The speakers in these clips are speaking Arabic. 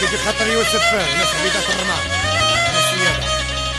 سيدي خاطر يوسف ناس عبيدات الرماد السيادة.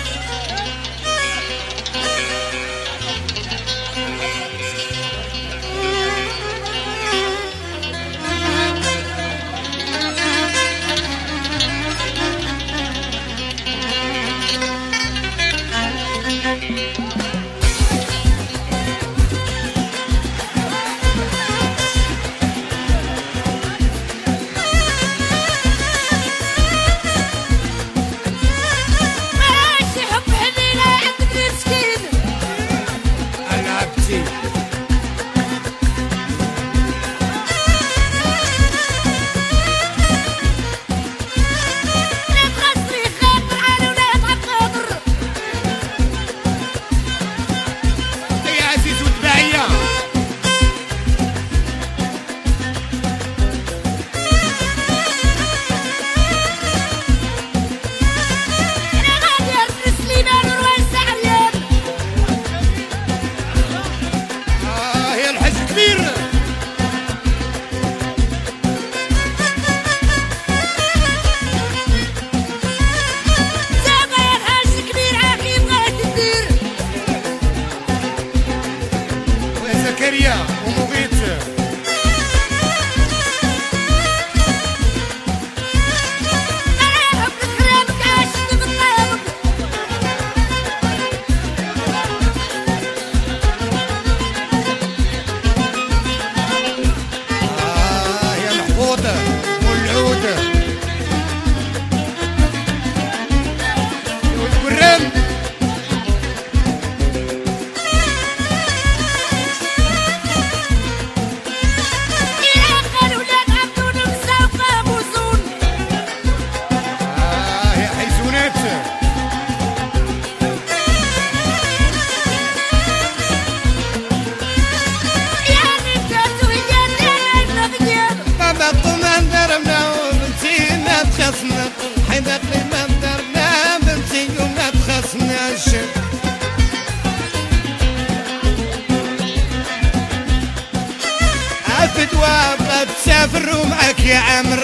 قد سافروا معك يا عمر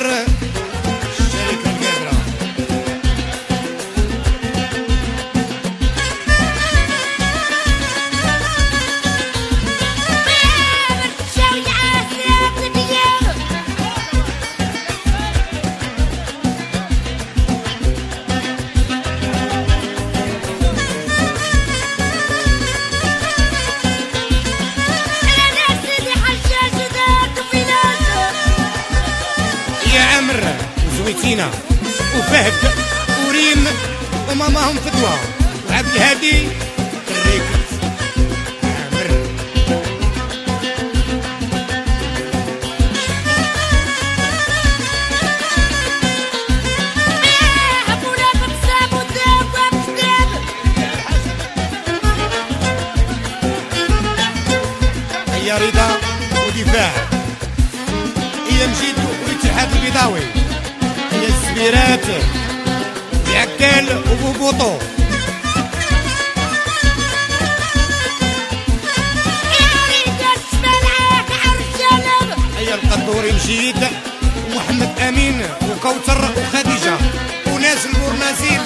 الشركة القادرة. وزويتينا وفهد وريم وماماهم فدوى وعبد الهادي الريكس عامر. هي رضا ودفاع، هي مجيد والاتحاد البيضاوي، هي السبيرات وعكال وبوبوطو. هي القدوري مجيد ومحمد امين وكوثر وخديجه وناس البورنازيل.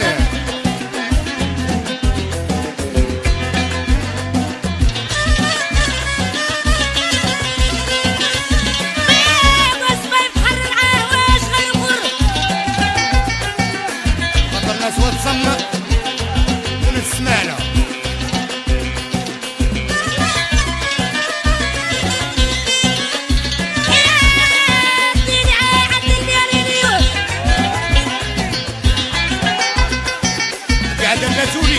وتصمت ونسمع له قاعد النسولي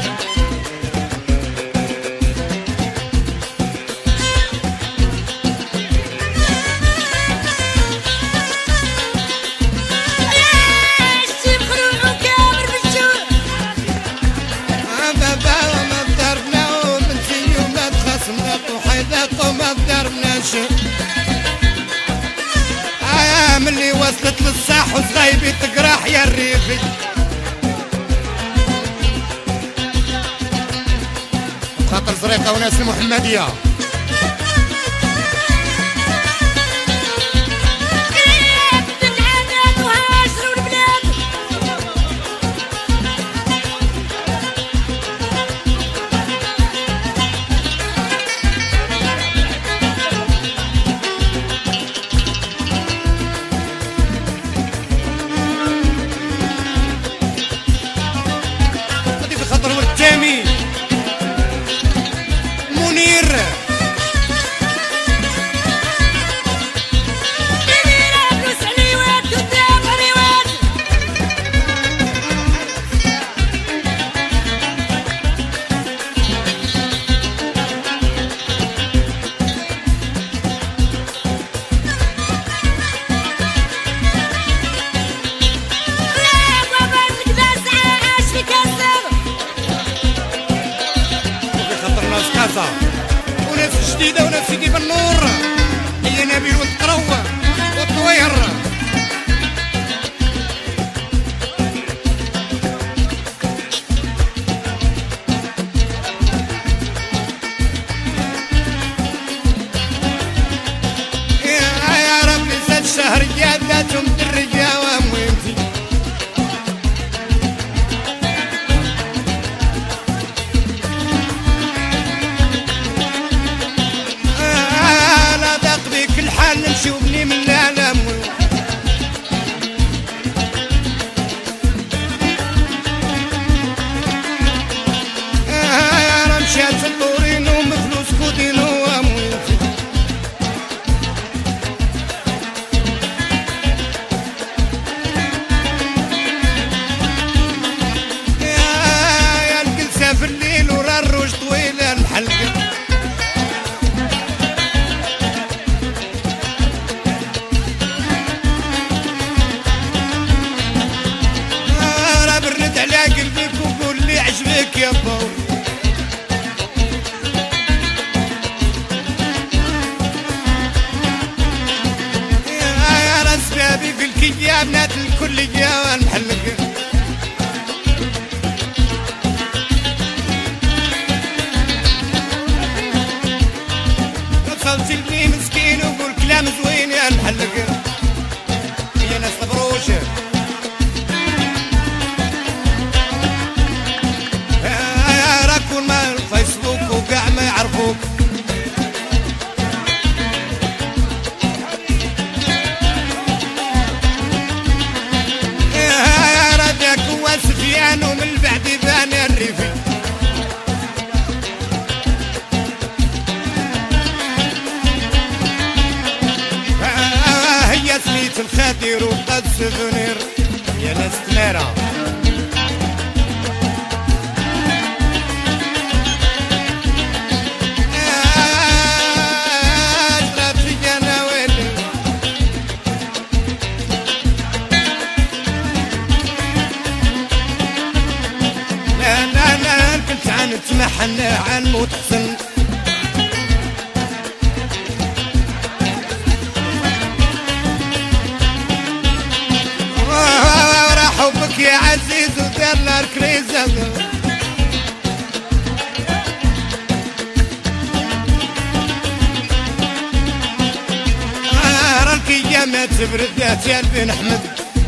ملي وصلت للصاح وصغيبي تقراح يا الريفي. خاطر زريقة وناس المحمدية الكبير والتروى والطوير. يا رب لسه الشهر جادتهم الرجا وامويتي. لا ضاق بك الحال نمشي وبني من العالم. يا مشات اللورين ومفلوس خودين وامويتي. يا الجلسة في الليل ورا الروج طويلة الحلقة. راه برد على قلبك وقول لي عجبك يا باو. يا راس بابي في الكيا بنات الكلية والمحلقة. وصلت لبني مسكين وقول كلام زوين يا المحلقة. يا ناس مبروشة راكون ما الفيسبوك وقاع ما يعرفوك. يا ردك هو سفيان ومن البعد يبان الريفي. هي سميت الخدير وقد سفنير يا ناس تمارة. نتمحن عن موت حسن. ورا حبك يا عزيز ودار لها الكريزة. راكي يا ما تبرد يا بن احمد.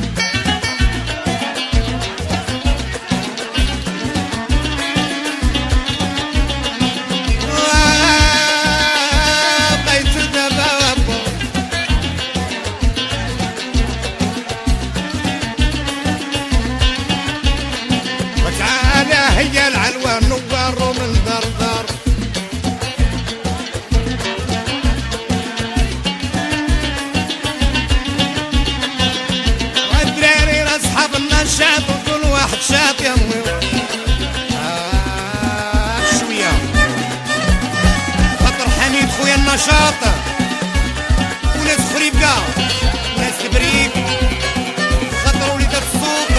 هي العلوى نوار ومن دردار. والدراري اصحاب النشاط وكل واحد شاط يا امي. شويه خاطر حميد خويا النشاط وناس خريبكا وناس البريك خاطر وليدات السوق.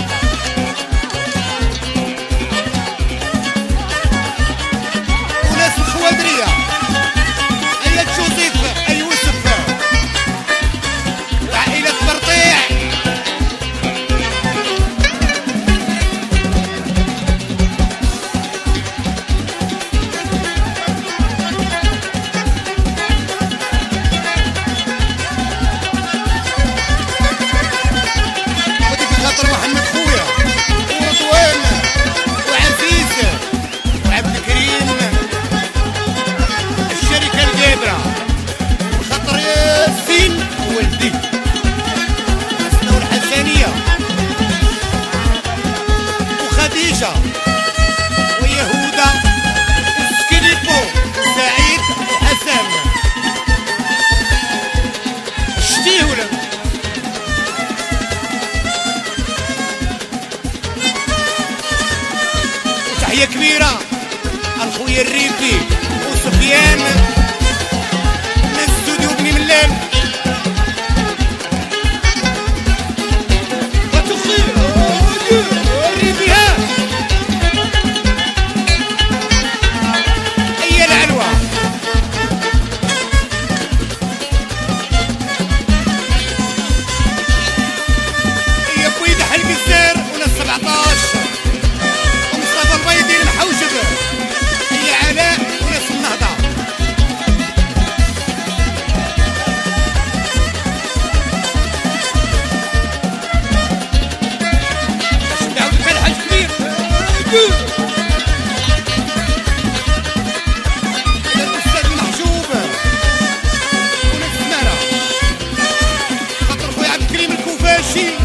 الخوادرية أية جوزيف أي يوسف وعائلة برطيع. وديك خاطر محمد خويا ورضوان وعزيز وعبد الكريم وخاطر ياسين وولدي حسنة والحسانية وخديجة ويهودا وسكيليبو وسعيد وحسن. شتيه ولا وتحية كبيرة الخويا الريفي وسفيان من استوديو بني ملال. ماشي